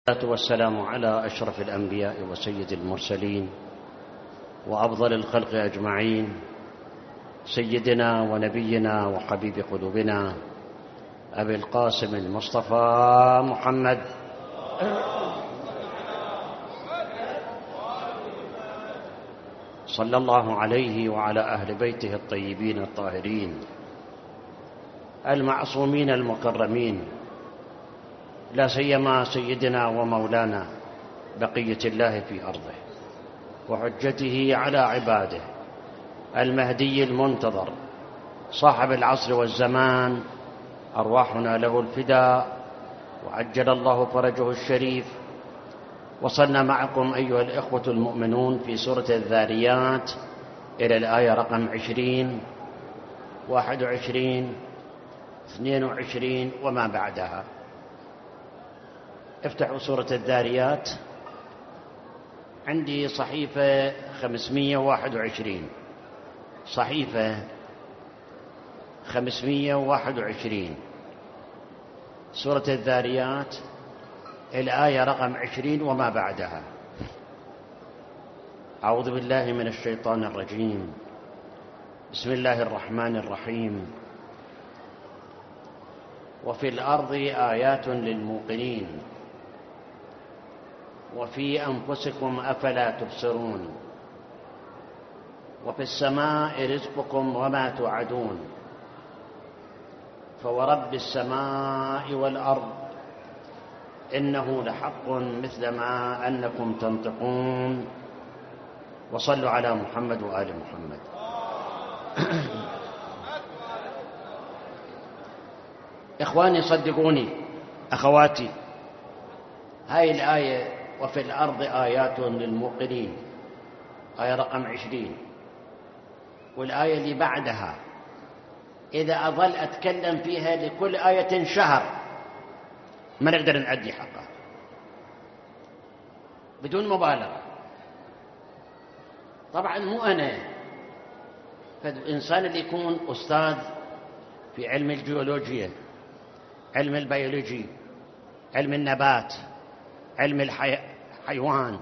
والصلاة والسلام على أشرف الأنبياء وسيد المرسلين وأفضل الخلق أجمعين، سيدنا ونبينا وحبيب قلوبنا أبي القاسم المصطفى محمد صلى الله عليه وعلى أهل بيته الطيبين الطاهرين المعصومين المكرمين، لا سيما سيدنا ومولانا بقية الله في أرضه وحجته على عباده المهدي المنتظر صاحب العصر والزمان، أرواحنا له الفداء وعجل الله فرجه الشريف. وصلنا معكم أيها الإخوة المؤمنون في سورة الذاريات إلى الآية رقم 20 21 22 وما بعدها. افتحوا سورة الذاريات، عندي صحيفة 521، صحيفة 521 سورة الذاريات الآية رقم 20 وما بعدها. أعوذ بالله من الشيطان الرجيم، بسم الله الرحمن الرحيم. وفي الأرض آيات للموقنين وفي أنفسكم أفلا تبصرون وفي السماء رزقكم وما توعدون فورب السماء والأرض إنه لحق مثل ما أنكم تنطقون. وصلوا على محمد وآل محمد. إخواني صدقوني، أخواتي، هاي الآية وفي الأرض آيات للموقنين آية رقم 20، والآية اللي بعدها إذا أظل أتكلم فيها لكل آية شهر ما نقدر نعدي حقها بدون مبالغة. طبعا مو أنا، فالإنسان اللي يكون أستاذ في علم الجيولوجيا، علم البيولوجي، علم النبات، علم الحيوان،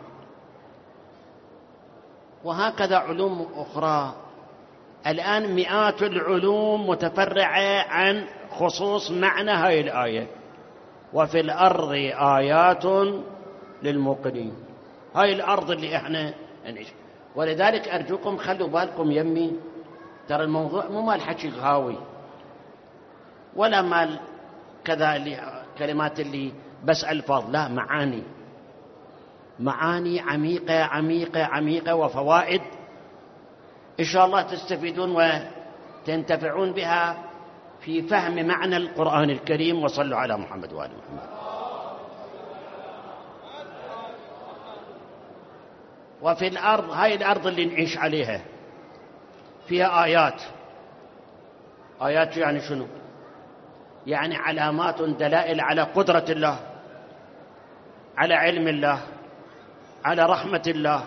وهكذا علوم أخرى. الآن مئات العلوم متفرعة عن خصوص معنى هاي الآية وفي الأرض آيات للموقنين. هاي الأرض اللي احنا نعيش. ولذلك أرجوكم خلوا بالكم يمي، ترى الموضوع مو مال حكي غاوي ولا مال كذا اللي كلمات اللي بس ألفاظ، لا، معاني عميقة عميقة عميقة وفوائد إن شاء الله تستفيدون وتنتفعون بها في فهم معنى القرآن الكريم. وصلوا على محمد وآل محمد. وفي الأرض، هاي الأرض اللي نعيش عليها فيها آيات. آيات يعني شنو؟ يعني علامات دلائل على قدرة الله، على علم الله، على رحمة الله،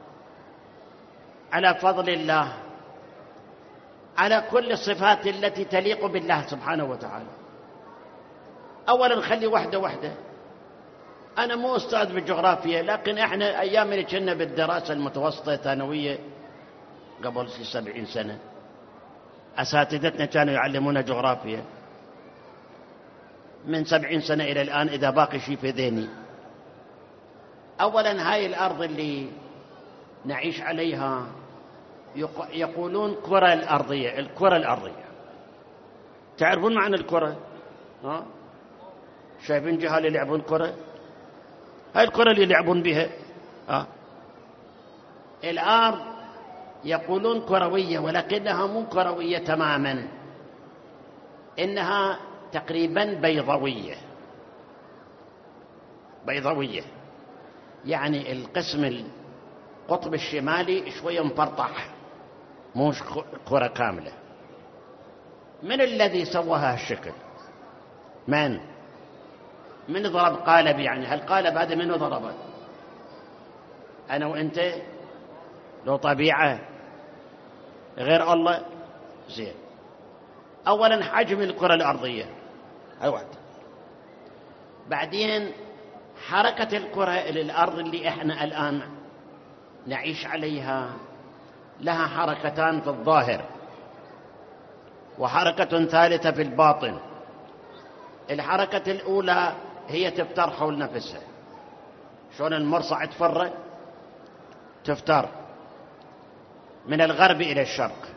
على فضل الله، على كل الصفات التي تليق بالله سبحانه وتعالى. أولا خلي وحدة، أنا مو أستاذ بالجغرافيا، لكن إحنا أيام اللي كنا بالدراسة المتوسطة الثانوية قبل 70 سنة أساتذتنا كانوا يعلمونا جغرافيا. من 70 سنة إلى الآن إذا باقي شيء في ذهني. أولا هاي الأرض اللي نعيش عليها يقولون كرة الأرضية. الكرة الأرضية تعرفون معنى الكرة؟ شايفين جهال يلعبون كرة؟ هاي الكرة اللي يلعبون بها. الأرض يقولون كروية، ولكنها مو كروية تماما، إنها تقريبا بيضاوية، يعني القسم القطب الشمالي شوية مفرطح، مو كرة كاملة. من الذي سوى هالشكل؟ من ضرب قالب؟ يعني هالقالب هذا منو ضربه؟ أنا وأنت؟ لو طبيعة غير الله؟ زين. أولا حجم الكرة الأرضية هاي واحدة، بعدين حركة الكرة إلى الأرض اللي إحنا الآن نعيش عليها لها حركتان في الظاهر وحركة ثالثة في الباطن. الحركة الأولى هي تفتر حول نفسها، شلون المرصع تفر تفتر من الغرب إلى الشرق،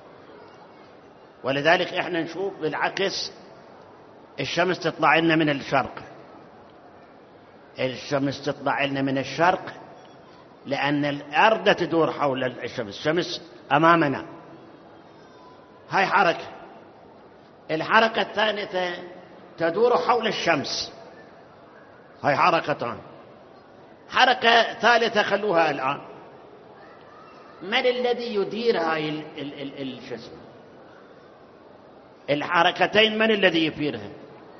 ولذلك إحنا نشوف بالعكس الشمس تطلع لنا من الشرق. الشمس تطلع لنا من الشرق لأن الأرض تدور حول الشمس، الشمس أمامنا. هاي حركة. الحركة الثالثة تدور حول الشمس، هاي حركتان. حركة ثالثة خلوها الآن، من الذي يدير هاي الجسم؟ الحركتين من الذي يديرها؟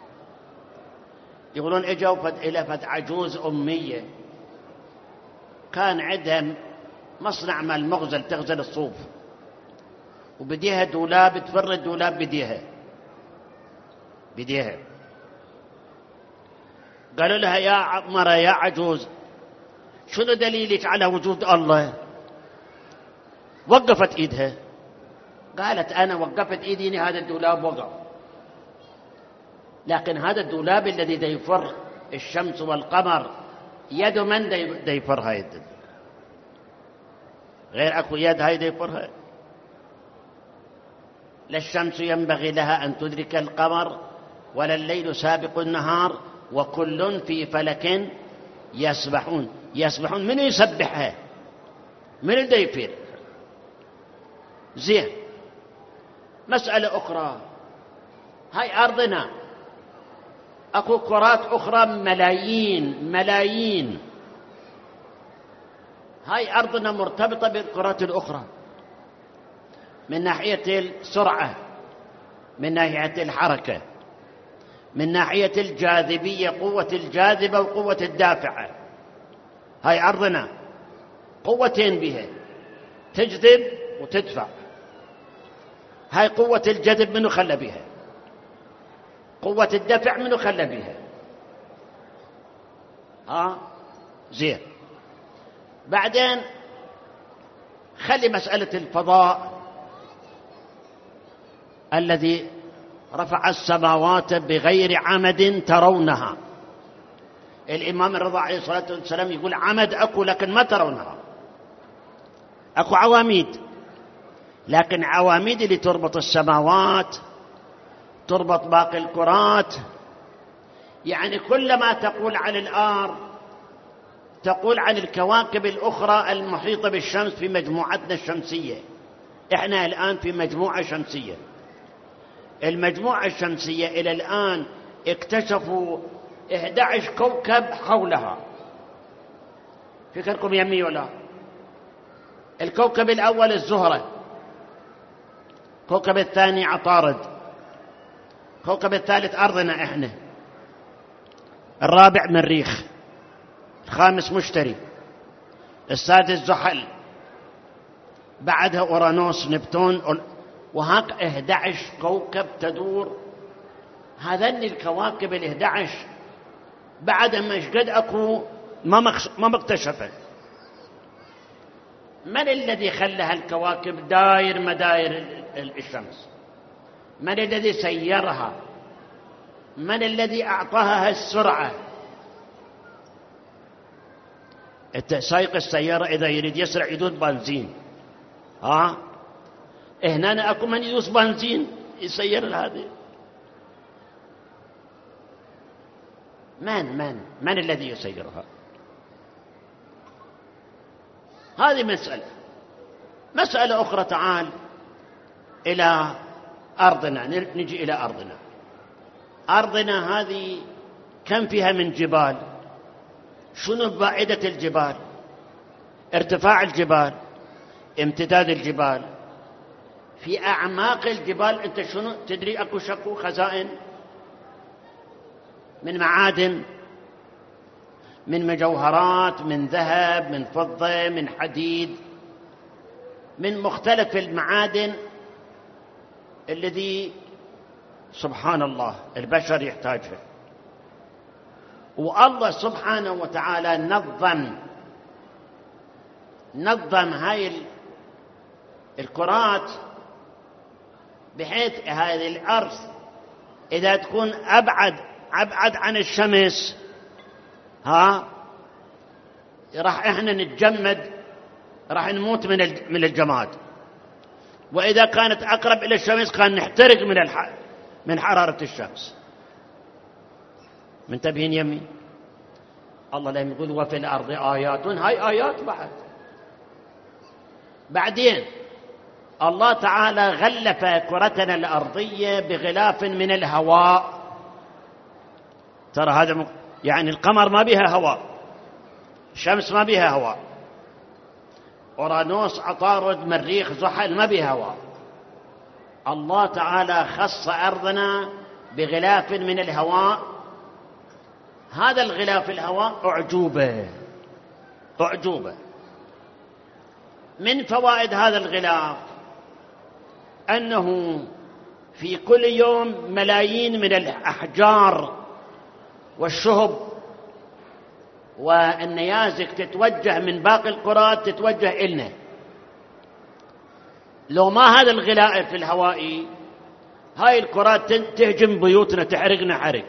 يقولون اجوا إلى فد عجوز أمية كان عندها مصنع مال مغزل، تغزل الصوف، وبديها دولاب، تفر الدولاب بديها. قالوا لها يا مرة يا عجوز شنو دليلك على وجود الله؟ وقفت ايدها، قالت انا وقفت ايدي هذا الدولاب وقف، لكن هذا الدولاب الذي يفر الشمس والقمر يد من يفر هاي الدولاب؟ غير اكو يد هاي يفرها. لا الشمس ينبغي لها ان تدرك القمر ولا الليل سابق النهار وكل في فلك يسبحون. يسبحون، من يسبحها؟ من اللي يفير؟ زين. مسألة أخرى، هاي أرضنا أكو كرات أخرى ملايين. هاي أرضنا مرتبطة بالكرات الأخرى من ناحية السرعة، من ناحية الحركة، من ناحية الجاذبية، قوة الجاذبة وقوة الدافعة. هاي أرضنا قوتين بها، تجذب وتدفع. هاي قوة الجذب منو خلى بها؟ قوة الدفع منو خلى بها؟ زين. بعدين خلي مسألة الفضاء الذي رفع السماوات بغير عمد ترونها. الإمام الرضا عليه الصلاة والسلام يقول عمد أكو لكن ما ترونها، أكو عواميد، لكن عواميد اللي تربط السماوات، تربط باقي الكرات. يعني كلما تقول عن الأرض تقول عن الكواكب الأخرى المحيطة بالشمس في مجموعتنا الشمسية. إحنا الآن في مجموعة شمسية. المجموعة الشمسية إلى الآن اكتشفوا 11 كوكب حولها. فكركم يمي ولا؟ الكوكب الأول الزهرة، الكوكب الثاني عطارد، الكوكب الثالث أرضنا إحنا، الرابع مريخ، الخامس مشتري، السادس زحل، بعدها أورانوس نبتون، وهاك 11 كوكب تدور. هذين الكواكب 11 بعد ما قد أكو ما مكتشفت. من الذي خلى هالكواكب داير مداير الشمس؟ من الذي سيرها؟ من الذي أعطاها هالسرعة؟ سايق السيارة إذا يريد يسرع يدوس بنزين، هنا أكو من يدوس بنزين يسير هذه. من الذي يسيرها؟ هذه مسألة أخرى. تعال إلى أرضنا، نجي إلى أرضنا. أرضنا هذه كم فيها من جبال؟ شنو بعيدة الجبال؟ ارتفاع الجبال، امتداد الجبال، في أعماق الجبال أنت شنو تدري؟ أكو شكو خزائن من معادن، من مجوهرات، من ذهب، من فضة، من حديد، من مختلف المعادن الذي سبحان الله البشر يحتاجها. والله سبحانه وتعالى نظم هاي الكرات بحيث هذه الأرض إذا تكون أبعد عن الشمس راح إحنا نتجمد، راح نموت من الجماد، وإذا كانت أقرب إلى الشمس كان نحترق من حرارة الشمس. منتبهين يمي؟ الله لم يقول وفي الأرض آيات، هاي آيات بعدين الله تعالى غلف كرتنا الأرضية بغلاف من الهواء. ترى هذا يعني القمر ما بها هواء، الشمس ما بها هواء، أورانوس عطارد مريخ زحل ما بها هواء. الله تعالى خص أرضنا بغلاف من الهواء. هذا الغلاف الهواء أعجوبة. من فوائد هذا الغلاف أنه في كل يوم ملايين من الأحجار والشهب والنيازك تتوجه من باقي الكرات تتوجه إلنا. لو ما هذا الغلاف الهوائي هاي الكرات تهجم بيوتنا، تحرقنا حرق،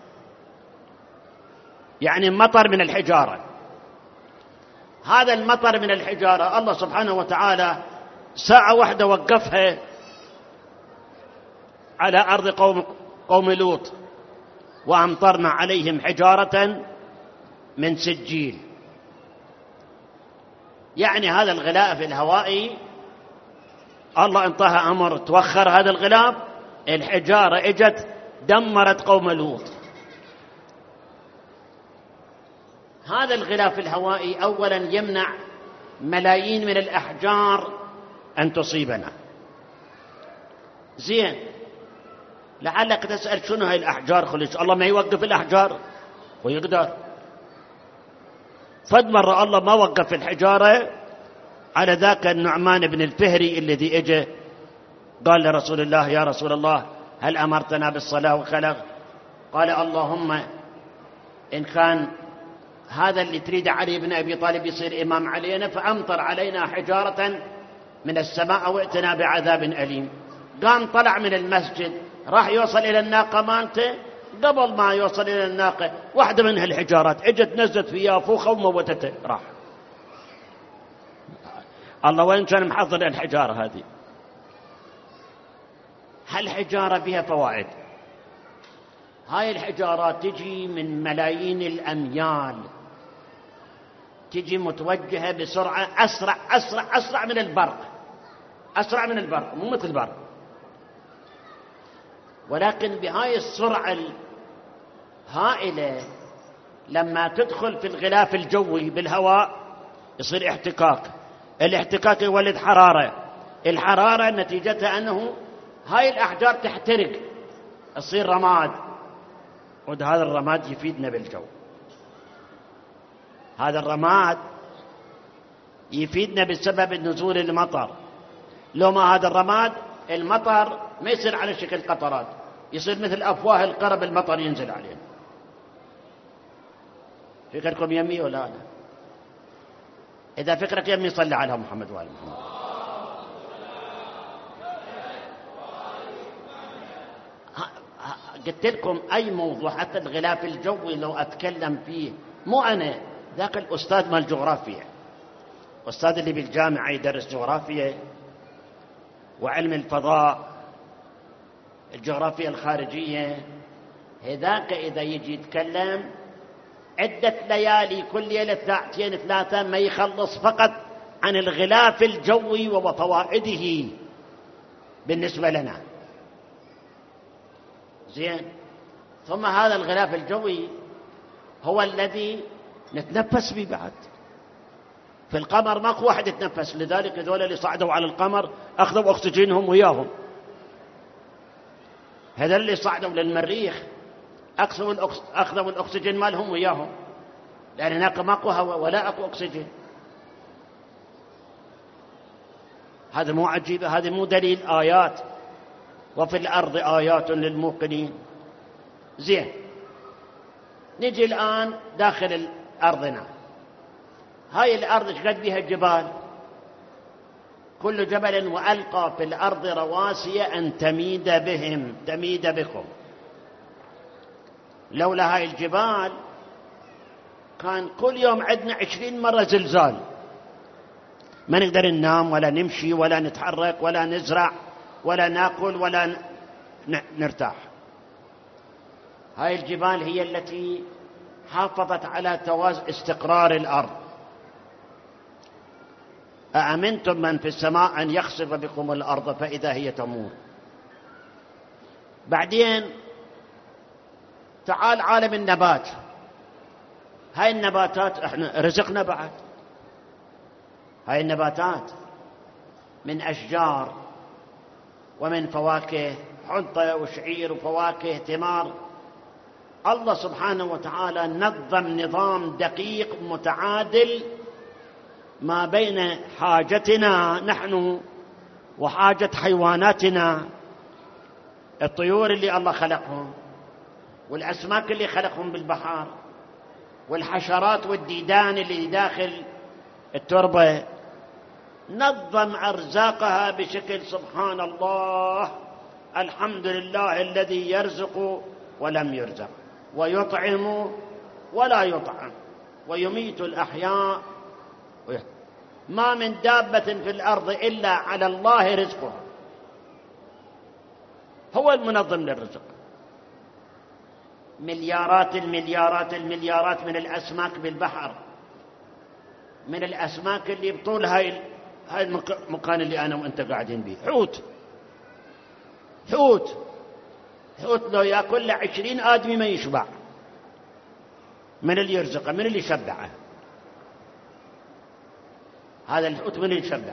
يعني مطر من الحجارة. هذا المطر من الحجارة الله سبحانه وتعالى ساعة واحدة وقفها على أرض قوم لوط، وأمطرنا عليهم حجارة من سجيل. يعني هذا الغلاف الهوائي الله انطاها أمر توخر هذا الغلاف، الحجارة اجت دمرت قوم لوط. هذا الغلاف الهوائي أولا يمنع ملايين من الأحجار أن تصيبنا. زين، لعلك تسأل شنو هاي الأحجار؟ خلص الله ما يوقف الأحجار ويقدر. فد مرة الله ما وقف الحجارة على ذاك النعمان بن الفهري الذي اجى قال لرسول الله: يا رسول الله هل أمرتنا بالصلاة وخلق؟ قال: اللهم إن كان هذا اللي تريد علي بن أبي طالب يصير إمام علينا فأمطر علينا حجارة من السماء وائتنا بعذاب أليم. قام طلع من المسجد راح يوصل إلى الناقة مالته، قبل ما يوصل إلى الناقة واحدة من هالحجارات اجت نزلت في يافوخة وموتته راح. الله وين كان محضر الحجارة هذه؟ هالحجارة فيها فوائد. هاي الحجارات تجي من ملايين الأميال، تجي متوجهة بسرعة أسرع من البرق، أسرع من البرق، مو مثل البرق، ولكن بهاي السرعة الهائلة لما تدخل في الغلاف الجوي بالهواء يصير احتكاك، الاحتكاك يولد حرارة، الحرارة نتيجتها أنه هاي الأحجار تحترق يصير رماد، وهذا الرماد يفيدنا بالجو. هذا الرماد يفيدنا بسبب نزول المطر. لو ما هذا الرماد المطر ما يصير على شكل قطرات، يصير مثل أفواه القرب المطر ينزل علينا. فكركم يمي ولا لا؟ إذا فكرك يمي صلي على محمد وآل محمد. قلت لكم أي موضوع حتى الغلاف الجوي لو أتكلم فيه، مو أنا، ذاك الأستاذ مال الجغرافيا، أستاذ اللي بالجامعة يدرس جغرافيا وعلم الفضاء، الجغرافيا الخارجية، هذاك إذا يجي يتكلم عدة ليالي كل ليلة ساعتين ثلاثة ما يخلص فقط عن الغلاف الجوي وفوائده بالنسبة لنا. زين، ثم هذا الغلاف الجوي هو الذي نتنفس به بعد. في القمر ماكو واحد يتنفس، لذلك هذول اللي صعدوا على القمر أخذوا أكسجينهم وياهم. هذول اللي صعدوا للمريخ أخذوا الأكسجين مالهم وياهم، لأن هناك ماكو هواء ولا أكو أكسجين. هذا مو عجيب؟ هذا مو دليل آيات؟ وفي الأرض آيات للموقنين. زين، نجي الآن داخل أرضنا. هاي الأرض شقد بها الجبال، كل جبل وألقى في الأرض رواسي أن تميد بكم. لولا هاي الجبال كان كل يوم عندنا 20 مرة زلزال، ما نقدر ننام ولا نمشي ولا نتحرك ولا نزرع ولا ناكل ولا نرتاح. هاي الجبال هي التي حافظت على استقرار الأرض. أأمنتم من في السماء أن يخسف بكم الأرض فإذا هي تمور. بعدين تعال عالم النبات. هاي النباتات احنا رزقنا بعد. هاي النباتات من أشجار ومن فواكه، حنطة وشعير وفواكه ثمار. الله سبحانه وتعالى نظم نظام دقيق متعادل ما بين حاجتنا نحن وحاجة حيواناتنا، الطيور اللي الله خلقهم، والأسماك اللي خلقهم بالبحر، والحشرات والديدان اللي داخل التربة. نظم أرزاقها بشكل سبحان الله. الحمد لله الذي يرزق ولم يرزق، ويطعم ولا يطعم، ويميت الأحياء. ما من دابة في الأرض إلا على الله رزقها. هو المنظم للرزق. مليارات المليارات المليارات من الأسماك بالبحر، من الأسماك اللي بطول هاي المكان اللي أنا وأنت قاعدين به. حوت لو يأكل له 20 آدمي ما يشبع. من اللي يرزقه؟ من اللي يشبعه؟ هذا الحوت من اللي يشبعه؟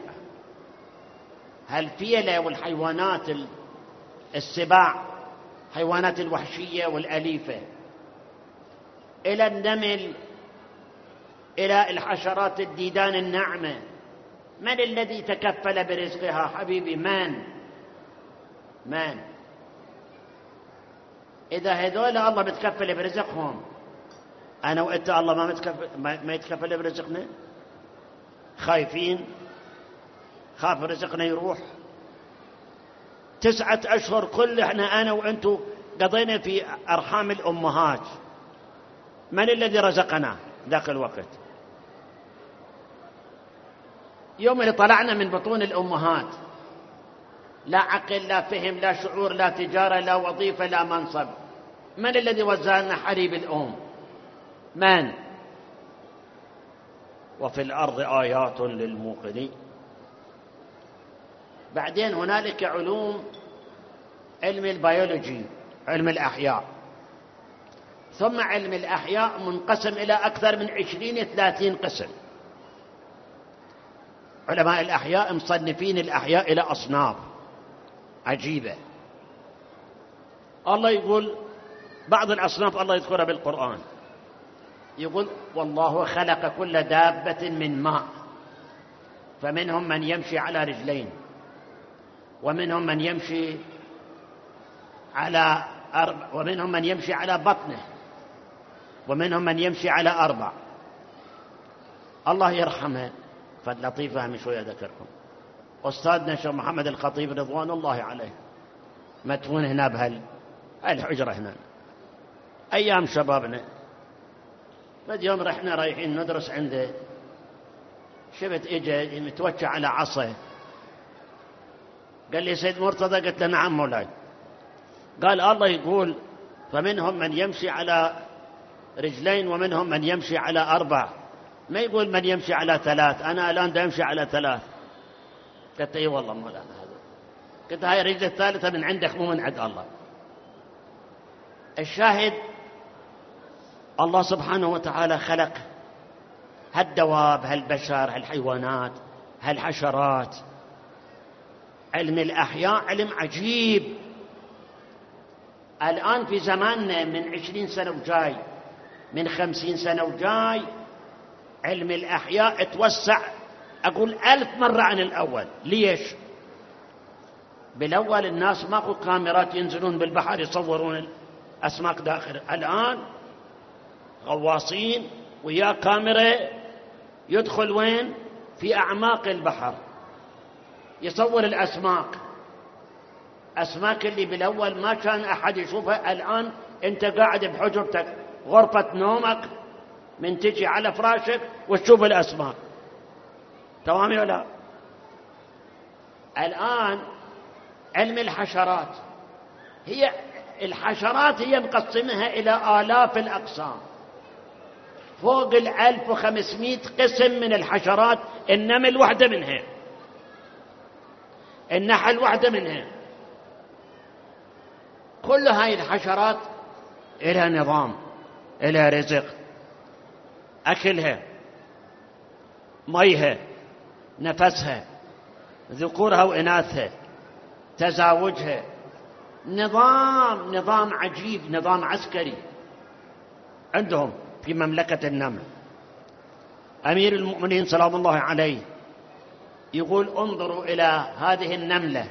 هالفيلة والحيوانات السباع، حيوانات الوحشية والأليفة، إلى النمل، إلى الحشرات الديدان الناعمة. من الذي تكفل برزقها حبيبي؟ من؟ إذا هذول الله متكفل برزقهم، أنا وإنت الله ما يتكفل برزقنا؟ خايفين، خاف رزقنا يروح. 9 أشهر كل احنا أنا وإنتو قضينا في أرحام الأمهات. من الذي رزقنا ذاك الوقت؟ يوم اللي طلعنا من بطون الأمهات، لا عقل لا فهم لا شعور لا تجارة لا وظيفة لا منصب. من الذي وزع لنا حليب الأم؟ من؟ وفي الأرض آيات للموقنين. بعدين هنالك علوم، علم البيولوجي، علم الأحياء. ثم علم الأحياء منقسم إلى أكثر من 20-30 قسم. علماء الأحياء مصنفين الأحياء إلى أصناف عجيبة. الله يقول بعض الأصناف الله يذكرها بالقرآن، يقول والله خلق كل دابة من ماء، فمنهم من يمشي على رجلين، ومنهم من يمشي على ومنهم من يمشي على بطنه، ومنهم من يمشي على 4. الله يرحمه فاللطيفة من شوية ذكركم أستاذنا شيخ محمد الخطيب رضوان الله عليه، مدفون هنا بهالحجرة هنا أيام شبابنا. بعد يوم رحنا رايحين ندرس عنده، شفت إجا متوجه على عصا، قال لي سيد مرتضى، قلت له نعم مولاي. قال الله يقول فمنهم من يمشي على رجلين ومنهم من يمشي على 4، ما يقول من يمشي على 3. أنا الآن دا يمشي على 3. قلت اي والله مولانا هذا. قلت هاي الرجل الثالثة من عندك مو من عند الله. الشاهد الله سبحانه وتعالى خلق هالدواب، هالبشر، هالحيوانات، هالحشرات. علم الأحياء علم عجيب. الآن في زماننا من 20 سنة وجاي، من 50 سنة وجاي، علم الأحياء توسع أقول 1000 مرة عن الأول. ليش؟ بالأول الناس ماكو كاميرات ينزلون بالبحر يصورون الأسماك داخل. الآن غواصين ويا كاميرا، يدخل وين؟ في أعماق البحر، يصور الأسماك، أسماك اللي بالأول ما كان أحد يشوفها. الآن أنت قاعد بحجرتك، غرفة نومك، من تجي على فراشك وتشوف الأسماك. تمام ولا لا؟ الآن علم الحشرات، هي الحشرات هي مقسمها إلى آلاف الأقسام، فوق 1500 قسم من الحشرات. النمل واحدة منها، النحل واحدة منها. كل هاي الحشرات إلها نظام، إلها رزق، أكلها، ميها، نفسها، ذكورها وإناثها، تزاوجها، نظام عجيب، نظام عسكري عندهم في مملكة النمل. أمير المؤمنين سلام الله عليه يقول: انظروا إلى هذه النملة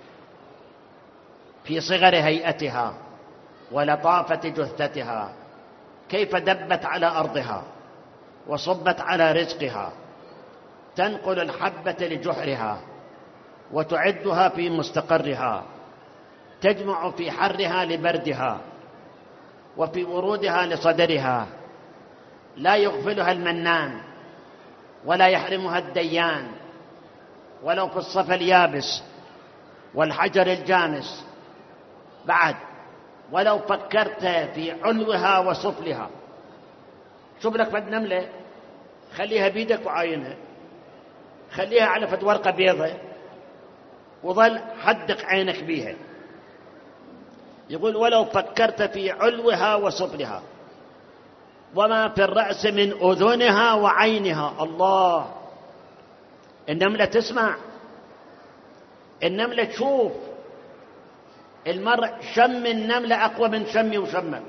في صغر هيئتها ولطافة جثتها، كيف دبت على أرضها وصبت على رزقها، تنقل الحبة لجحرها وتعدها في مستقرها، تجمع في حرها لبردها وفي ورودها لصدرها، لا يغفلها المنان ولا يحرمها الديان، ولو في الصفا اليابس والحجر الجامس. بعد ولو فكرت في علوها وسفلها. شوف لك فد نملة، خليها بيدك وعاينها، خليها على فد ورقة بيضة وظل حدق عينك بيها. يقول: ولو فكرت في علوها وسفلها وما في الرأس من أذنها وعينها. الله، النملة تسمع، النملة تشوف. المرء شم النملة أقوى من شمي وشمك.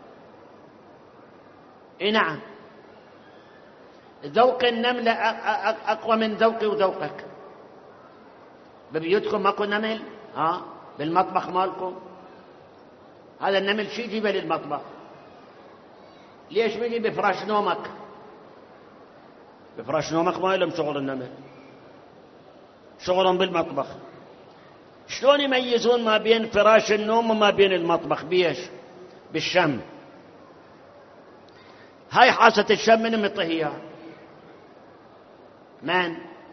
نعم، ذوق النملة أقوى من ذوقي وذوقك. ببيوتكم ماكو نمل؟ بالمطبخ مالكم؟ هذا النمل شي يجيبه للمطبخ؟ ليش بيجي بفراش نومك؟ بفراش نومك ما لهم شغل النمل، شغلهم بالمطبخ. شلون يميزون ما بين فراش النوم وما بين المطبخ؟ بيش؟ بالشم. هاي حاسة الشم من مطهية من؟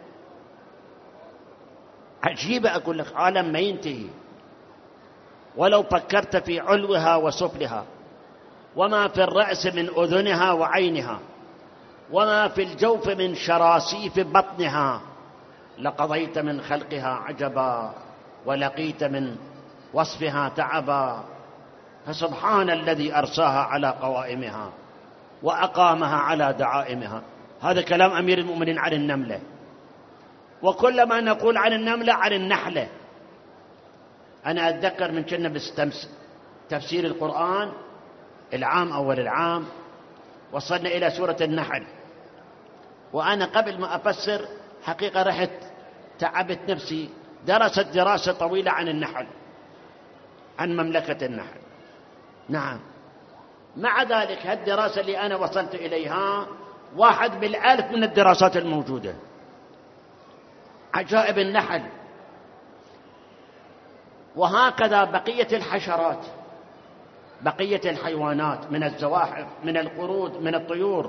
عجيبة، أقول لك عالم ما ينتهي. ولو فكرت في علوها وسفلها وما في الرأس من أذنها وعينها وما في الجوف من شراسيف بطنها لقضيت من خلقها عجبا ولقيت من وصفها تعبا. فسبحان الذي أرساها على قوائمها وأقامها على دعائمها. هذا كلام أمير المؤمنين عن النملة. وكلما نقول عن النملة عن النحلة. أنا أتذكر من كنا تفسير القرآن العام أول العام وصلنا إلى سورة النحل، وأنا قبل ما أفسر حقيقة رحت تعبت نفسي، درست دراسة طويلة عن النحل، عن مملكة النحل. نعم، مع ذلك هالدراسة اللي أنا وصلت إليها 1 بالألف من الدراسات الموجودة. عجائب النحل. وهكذا بقية الحشرات، بقية الحيوانات، من الزواحف، من القرود، من الطيور.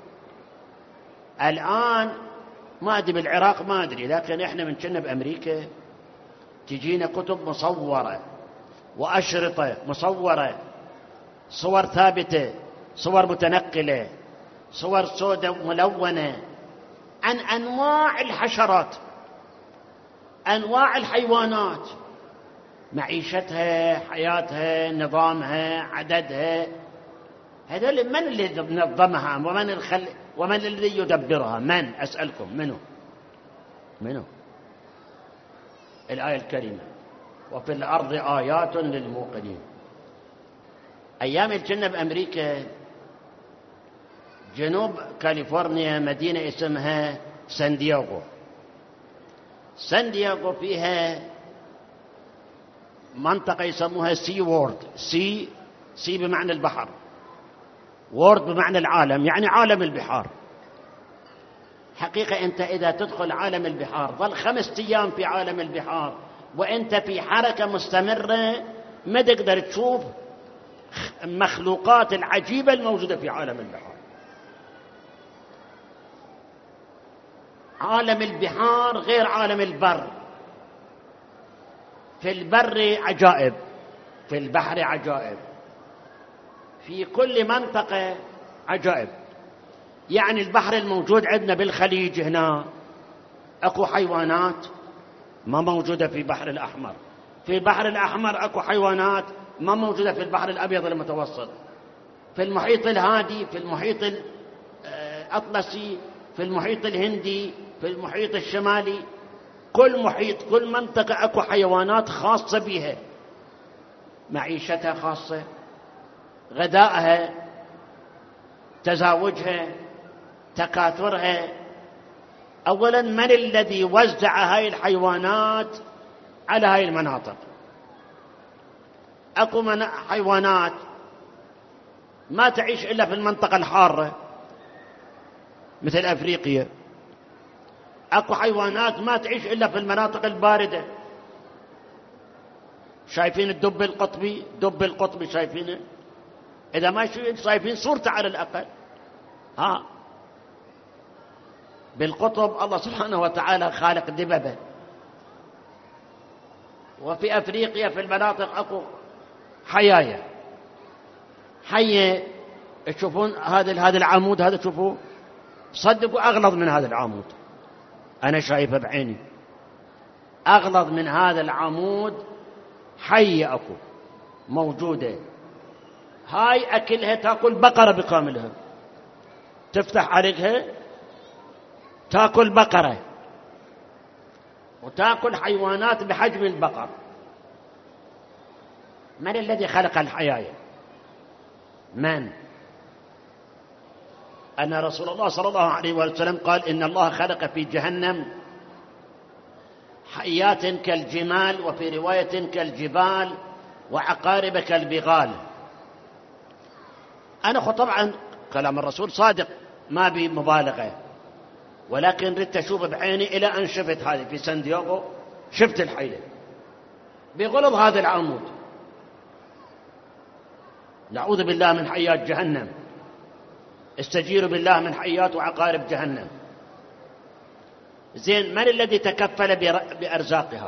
الآن ما أدري بالعراق، ما أدري، لكن إحنا من كنا بأمريكا تجينا كتب مصورة وأشرطة مصورة، صور ثابتة، صور متنقلة، صور سوداء ملونة عن أنواع الحشرات، أنواع الحيوانات، معيشتها، حياتها، نظامها، عددها. هذول من اللي نظمها ومن الذي يدبرها؟ من؟ أسألكم، منو؟ الآية الكريمة: وفي الأرض آيات للموقنين. أيام الجنة بأمريكا جنوب كاليفورنيا مدينة اسمها سان دييغو. سان دييغو فيها منطقة يسموها سي وورد، سي بمعنى البحر، وورد بمعنى العالم، يعني عالم البحار. حقيقة أنت إذا تدخل عالم البحار ظل 5 أيام في عالم البحار وأنت في حركة مستمرة، ما تقدر تشوف المخلوقات العجيبة الموجودة في عالم البحار. عالم البحار غير عالم البر. في البر عجائب، في البحر عجائب، في كل منطقة عجائب. يعني البحر الموجود عندنا بالخليج هنا اكو حيوانات ما موجودة في البحر الأحمر. في البحر الأحمر اكو حيوانات ما موجودة في البحر الأبيض المتوسط. في المحيط الهادي، في المحيط الأطلسي، في المحيط الهندي، في المحيط الشمالي، كل محيط كل منطقة اكو حيوانات خاصة بها، معيشتها خاصة، غذائها، تزاوجها، تكاثرها. أولا من الذي وزع هاي الحيوانات على هاي المناطق؟ أكو حيوانات ما تعيش إلا في المنطقة الحارة مثل أفريقيا. أكو حيوانات ما تعيش إلا في المناطق الباردة. شايفين الدب القطبي؟ دب القطبي شايفينه؟ إذا ما شايفين صورته على الأقل. بالقطب الله سبحانه وتعالى خالق دببة. وفي أفريقيا في المناطق أكو حياية، حية تشوفون هذا العمود، هذا تشوفوه صدقوا أغلظ من هذا العمود، أنا شايفه بعيني، أغلظ من هذا العمود. حية أكو موجودة، هاي أكلها تأكل بقرة بكاملها، تفتح عليها تأكل بقرة وتأكل حيوانات بحجم البقر. من الذي خلق الحياة؟ من؟ أن رسول الله صلى الله عليه وسلم قال إن الله خلق في جهنم حيات كالجمال، وفي رواية كالجبال، وعقارب كالبغال. أنا طبعا كلام الرسول صادق ما بمبالغة، ولكن ردت أشوف بعيني إلى أن شفت هذه في ساندياغو، شفت الحيلة بغلظ هذا العمود. نعوذ بالله من حيات جهنم، استجير بالله من حيات وعقارب جهنم. زين، من الذي تكفل بأرزاقها؟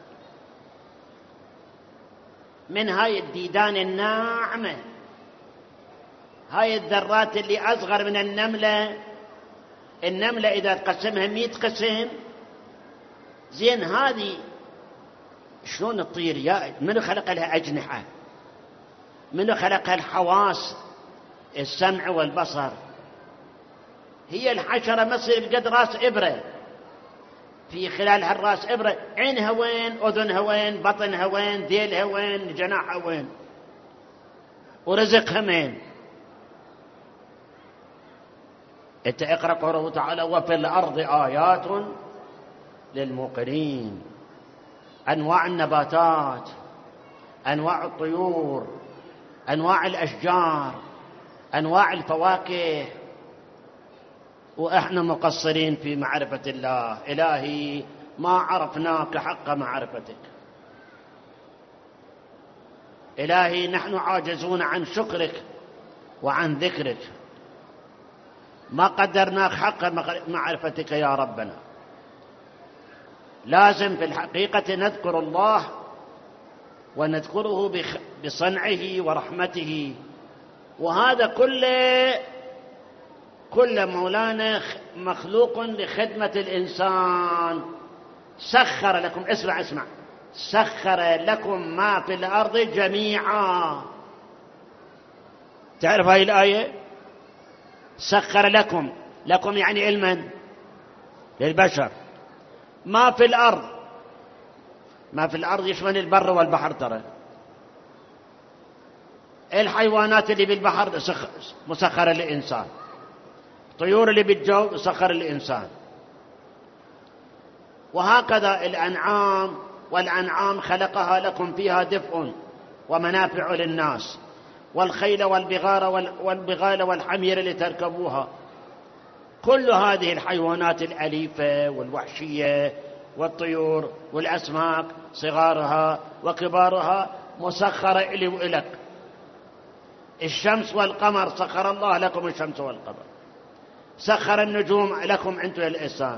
من هاي الديدان الناعمة، هاي الذرات اللي أصغر من النملة. النملة إذا تقسمها 100 قسم، زين هذه شلون تطير؟ منو خلق لها أجنحة؟ منو خلق الحواس، السمع والبصر؟ هي الحشرة مصير قد راس إبرة، في خلالها الراس إبرة، عينها وين، أذنها وين، بطنها وين، ذيلها وين، جناحها وين، ورزقها مين؟ انت اقرأ قوله تعالى وفي الأرض آيات للموقنين. أنواع النباتات، أنواع الطيور، أنواع الأشجار، أنواع الفواكه، وإحنا مقصرين في معرفة الله. إلهي ما عرفناك حق معرفتك. إلهي نحن عاجزون عن شكرك وعن ذكرك، ما قدرناك حق معرفتك يا ربنا. لازم في الحقيقة نذكر الله ونذكره بصنعه ورحمته. وهذا كل مولانا مخلوق لخدمة الإنسان. سخر لكم، اسمع، سخر لكم ما في الأرض جميعا. تعرف هاي الآية؟ سخر لكم يعني علما للبشر. ما في الأرض يشمل البر والبحر. ترى الحيوانات اللي بالبحر مسخرة للإنسان، الطيور اللي بالجو مسخرة للإنسان، وهكذا والأنعام خلقها لكم فيها دفء ومنافع للناس، والخيل والبغال والحمير لتركبوها. كل هذه الحيوانات الأليفة والوحشية والطيور والأسماك صغارها وكبارها مسخرة إلي وإلك. الشمس والقمر سخر الله لكم الشمس والقمر، سخر النجوم لكم أنتم الإنسان.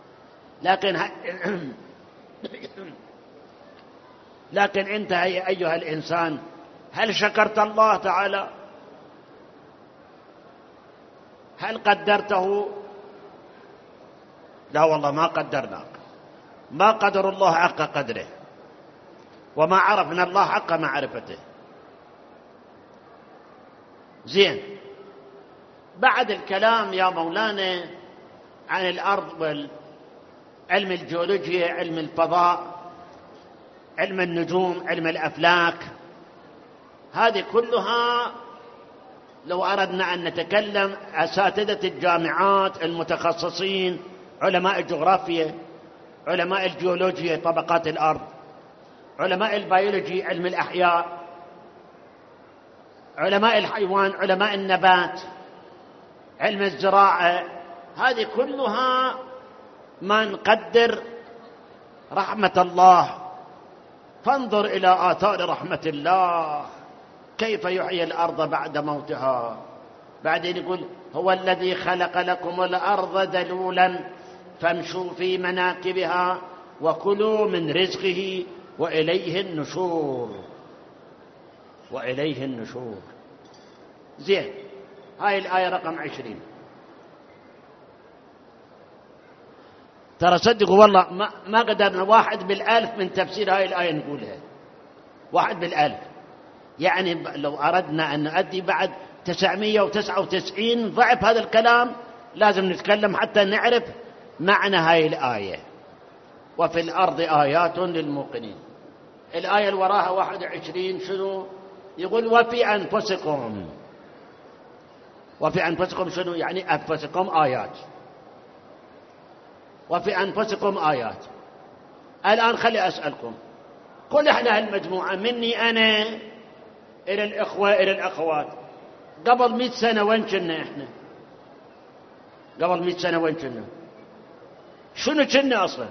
لكن أنت أيها الإنسان هل شكرت الله تعالى؟ هل قدرته؟ لا والله ما قدرناك، ما قدر الله حق قدره، وما عرفنا الله حق معرفته. زين، بعد الكلام يا مولانا عن الأرض علم الجيولوجيا، علم الفضاء، علم النجوم، علم الأفلاك، هذه كلها لو أردنا أن نتكلم أساتذة الجامعات المتخصصين، علماء الجغرافيا، علماء الجيولوجيا طبقات الأرض، علماء البيولوجي علم الأحياء، علماء الحيوان، علماء النبات، علم الزراعة، هذه كلها ما نقدر رحمة الله. فانظر إلى آثار رحمة الله كيف يحيي الأرض بعد موتها. بعدين يقول هو الذي خلق لكم الأرض ذلولا فامشوا في مناكبها وكلوا من رزقه وإليه النشور. وإليه النشور. زين، هاي الآية رقم 20. ترى صدقوا والله ما قدرنا 1/1000 من تفسير هاي الآية نقولها، 1/1000. يعني لو أردنا أن نؤدي بعد 999 ضعف هذا الكلام لازم نتكلم حتى نعرف معنى هاي الآية. وفي الأرض آيات للموقنين. الآية اللي وراها 21 شنو يقول؟ وفي أنفسكم. وفي أنفسكم شنو يعني؟ أنفسكم آيات، وفي أنفسكم آيات. الآن خلي أسألكم، كل إحنا هالمجموعة مني أنا إلى الإخوة إلى الأخوات، قبل 100 سنة وين كنا إحنا؟ قبل 100 سنة وين كنا؟ شنو كنا أصلا؟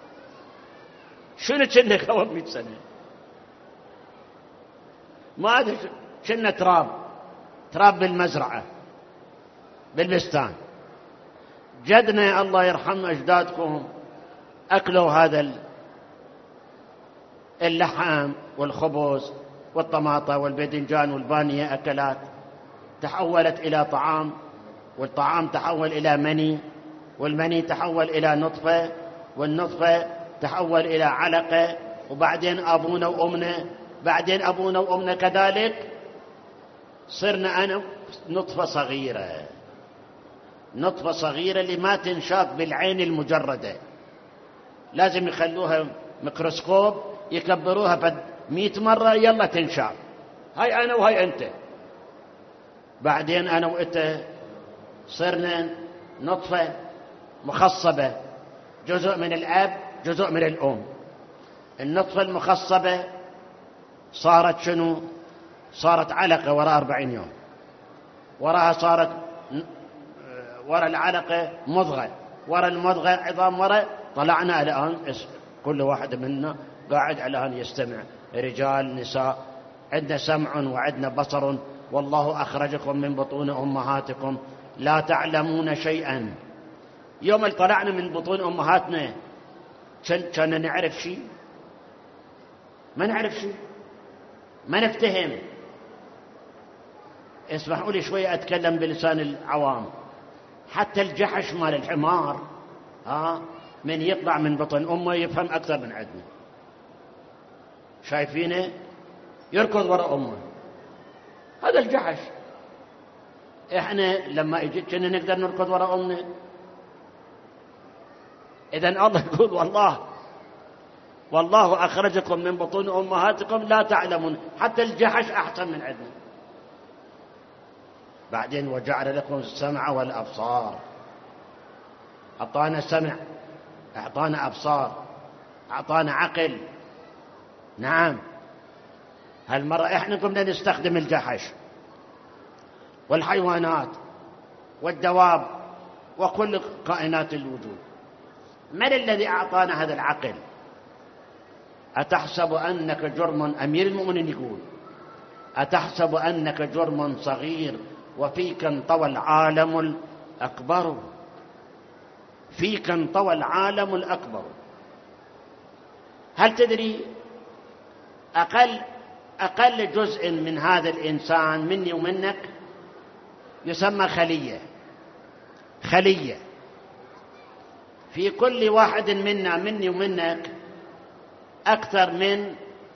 شنو كنا قبل 100 سنة؟ ما أدري. كنا تراب بالمزرعة بالبستان. جدنا الله يرحم أجدادكم أكلوا هذا اللحم والخبز والطماطة والباذنجان والبانية، أكلات تحولت إلى طعام، والطعام تحول إلى مني، والمني تحول إلى نطفة، والنطفة تحول إلى علقة، وبعدين أبونا وأمنا، بعدين أبونا وأمنا كذلك صرنا أنا نطفة صغيرة. نطفة صغيرة اللي ما تنشاف بالعين المجردة، لازم يخلوها ميكروسكوب يكبروها 100 مرة يلا تنشاف. هاي أنا وهاي أنت. بعدين أنا وأنت صرنا نطفة مخصبة، جزء من الأب جزء من الأم. النطفة المخصبة صارت شنو؟ صارت علقة وراء 40 يوم، وراها صارت وراء العلقة مضغة، وراء المضغة عظام، وراء طلعنا الآن كل واحد منا قاعد الآن يستمع، رجال نساء، عندنا سمع وعندنا بصر، والله أخرجكم من بطون أمهاتكم لا تعلمون شيئا. يوم اللي طلعنا من بطون أمهاتنا كان نعرف شيء؟ ما نعرف شيء، ما نفتهم. اسمحوا لي شوية أتكلم بلسان العوام. حتى الجحش مال الحمار من يطلع من بطن أمه يفهم أكثر من عندنا. شايفينه يركض وراء أمه، هذا الجحش. إحنا لما يجي كنا نقدر نركض وراء أمنا. إذن الله يقول والله أخرجكم من بطون أمهاتكم لا تعلمون. حتى الجحش أحسن من عندنا. بعدين وجعل لكم السمع والأبصار. أعطانا سمع، أعطانا أبصار، أعطانا عقل. نعم، هالمرة إحنا كنا نستخدم الجحش والحيوانات والدواب وكل كائنات الوجود. من الذي أعطانا هذا العقل؟ أتحسب أنك جرم، أمير المؤمنين يقول، أتحسب أنك جرم صغير وفيك انطوى العالم الأكبر، فيك انطوى العالم الأكبر. هل تدري أقل جزء من هذا الإنسان مني ومنك يسمى خلية. خلية في كل واحد منا، مني ومنك، أكثر من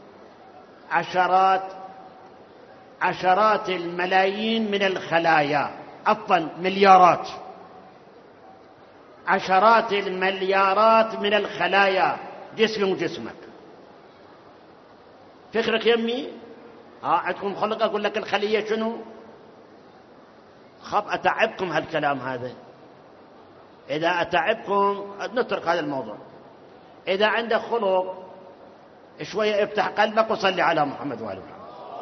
عشرات الملايين من الخلايا، عفوا مليارات، عشرات المليارات من الخلايا جسمي وجسمك. فكرك يمي؟ عندكم خلق أقول لك الخلية شنو؟ خاف أتعبكم هالكلام هذا. إذا أتعبكم نترك هذا الموضوع. إذا عندك خلق شوية افتح قلبك وصلي على محمد وآل محمد.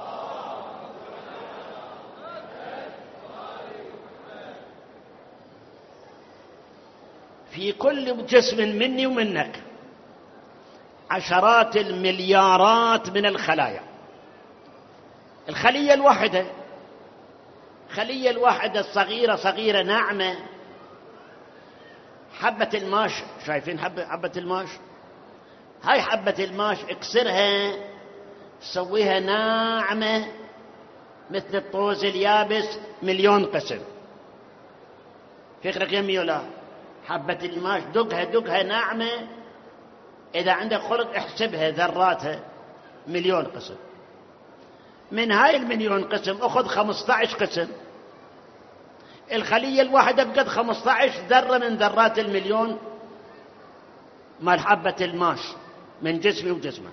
في كل جسم مني ومنك عشرات المليارات من الخلايا. الخلية الواحدة الصغيرة صغيرة ناعمة، حبة الماش، شايفين حبة الماش؟ هاي حبة الماش اكسرها سويها ناعمة مثل الطوز اليابس مليون قسم. فكرك يمي ولا؟ حبة الماش دقها ناعمة، إذا عندك خلق احسبها ذراتها مليون قسم. من هاي المليون قسم أخذ 15 قسم. الخلية الواحدة بقد 15 ذرة من ذرات المليون مال حبة الماش من جسمي وجسمك.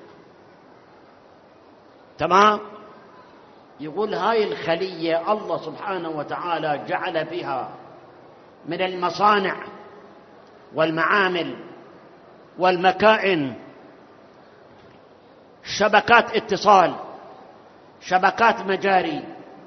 تمام؟ يقول هاي الخلية الله سبحانه وتعالى جعل بها من المصانع والمعامل والمكائن شبكات اتصال، شبكات مجاري،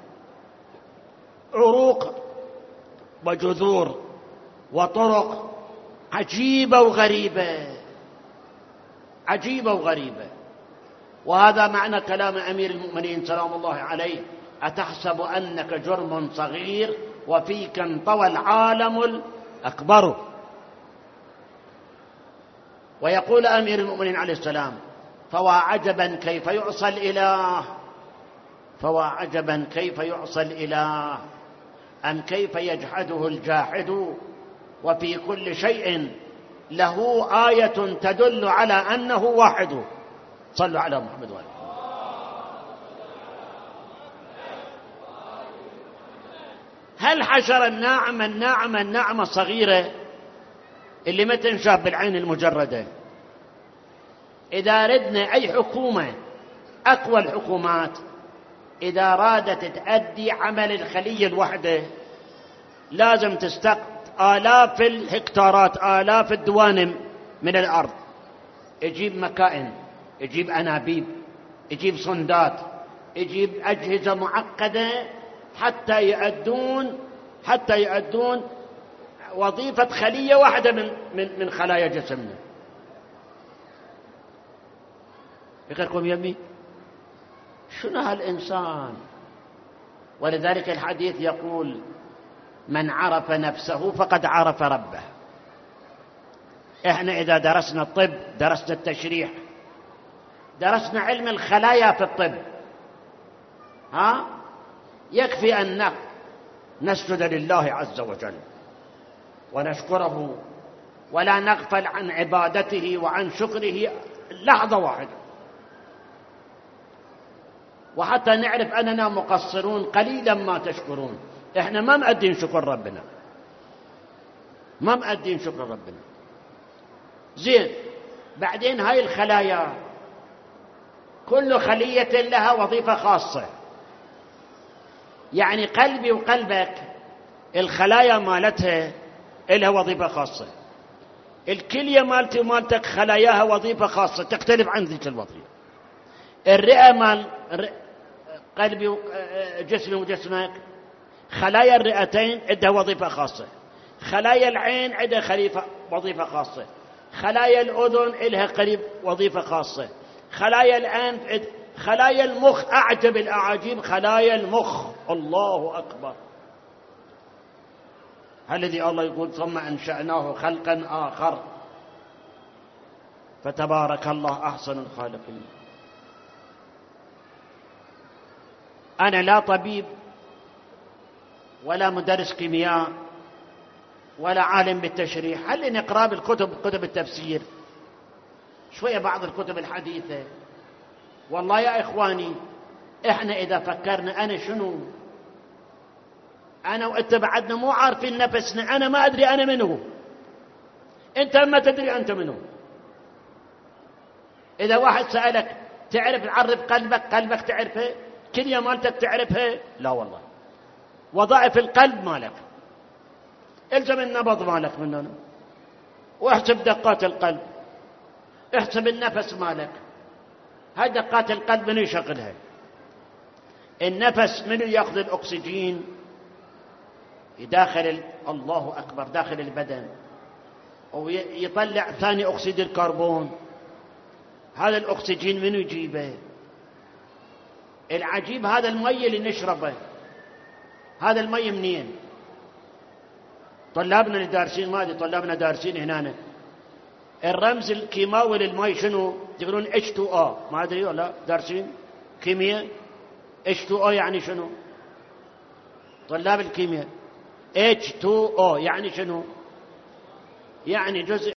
عروق وجذور وطرق عجيبة وغريبة، عجيبة وغريبة. وهذا معنى كلام أمير المؤمنين سلام الله عليه: أتحسب أنك جرم صغير وفيك انطوى العالم الأكبر. ويقول أمير المؤمنين عليه السلام: فوا عجبا كيف يعصى الإله، فوا عجبا كيف يعصى الإله، أم كيف يجحده الجاحد، وفي كل شيء له آية تدل على أنه واحد. صلوا على محمد وآله. هل حشر الناعمة الصغيرة اللي ما تنشاف بالعين المجردة، إذا ردنا أي حكومة، أقوى الحكومات، إذا رادت تأدي عمل الخلية الوحدة لازم تستقطب آلاف الهكتارات، آلاف الدوانم من الأرض، يجيب مكائن، يجيب أنابيب، يجيب صندات، يجيب أجهزة معقدة حتى يؤدون وظيفة خلية واحدة من خلايا جسمنا. فكركم يمي شنو هالإنسان؟ ولذلك الحديث يقول: من عرف نفسه فقد عرف ربه. احنا إذا درسنا الطب، درسنا التشريح، درسنا علم الخلايا في الطب، يكفي أن نسجد لله عز وجل ونشكره ولا نغفل عن عبادته وعن شكره لحظة واحدة، وحتى نعرف أننا مقصرون قليلا ما تشكرون. إحنا ما مؤدين شكر ربنا، ما مؤدين شكر ربنا. زين، بعدين هاي الخلايا كل خلية لها وظيفة خاصة. يعني قلبي وقلبك الخلايا مالتها لها وظيفة خاصة، الكلية مالتي ومالتك خلاياها وظيفة خاصة تختلف عن ذيك الوظيفة. الرئة مال قلبي وجسمي وجسمك خلايا الرئتين عندها وظيفة خاصة، خلايا العين عندها وظيفة خاصة، خلايا الأذن لها قريب وظيفة خاصة، خلايا الأنف، خلايا المخ أعجب الأعاجيب خلايا المخ. الله أكبر. الذي الله يقول ثم أنشأناه خلقا آخر فتبارك الله أحسن الخالقين. أنا لا طبيب ولا مدرس كيمياء ولا عالم بالتشريح، هل نقرأ بالكتب، كتب التفسير شوية، بعض الكتب الحديثة. والله يا إخواني إحنا إذا فكرنا أنا شنو، أنا وأنت بعدنا مو عارفين نفسنا، أنا ما أدري أنا منه، أنت ما تدري أنت منه. إذا واحد سألك تعرف تعرف قلبك، قلبك تعرفه، كلية مالتك تعرفها؟ لا والله. وظائف القلب مالك، الزم النبض مالك منه، واحسب دقات القلب، احسب النفس مالك. هاي دقات القلب منو يشغلها؟ النفس منو يأخذ الأكسجين داخل الله أكبر داخل البدن ويطلع ثاني أكسيد الكربون. هذا الأكسجين منو يجيبه؟ العجيب هذا المي اللي نشربه، هذا المي منين؟ طلابنا اللي دارسين، ما ادري طلابنا دارسين هنا، الرمز الكيماوي للمي شنو؟ يقولون H2O، ما ادري ولا دارسين كيمياء؟ H2O يعني شنو؟ طلاب الكيمياء H2O يعني شنو؟ يعني جزء